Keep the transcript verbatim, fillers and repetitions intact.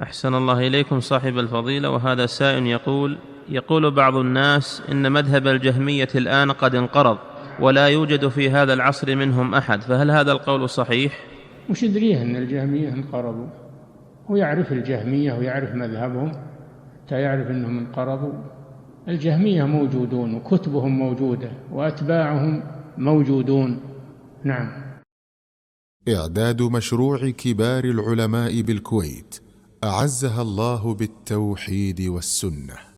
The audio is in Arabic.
أحسن الله إليكم صاحب الفضيلة. وهذا سائل يقول يقول بعض الناس إن مذهب الجهمية الآن قد انقرض ولا يوجد في هذا العصر منهم أحد، فهل هذا القول صحيح؟ وش يدريه أن الجهمية انقرضوا؟ هو يعرف الجهمية ويعرف مذهبهم حتى يعرف أنهم انقرضوا؟ الجهمية موجودون وكتبهم موجودة وأتباعهم موجودون. نعم. إعداد مشروع كبار العلماء بالكويت أعزها الله بالتوحيد والسنة.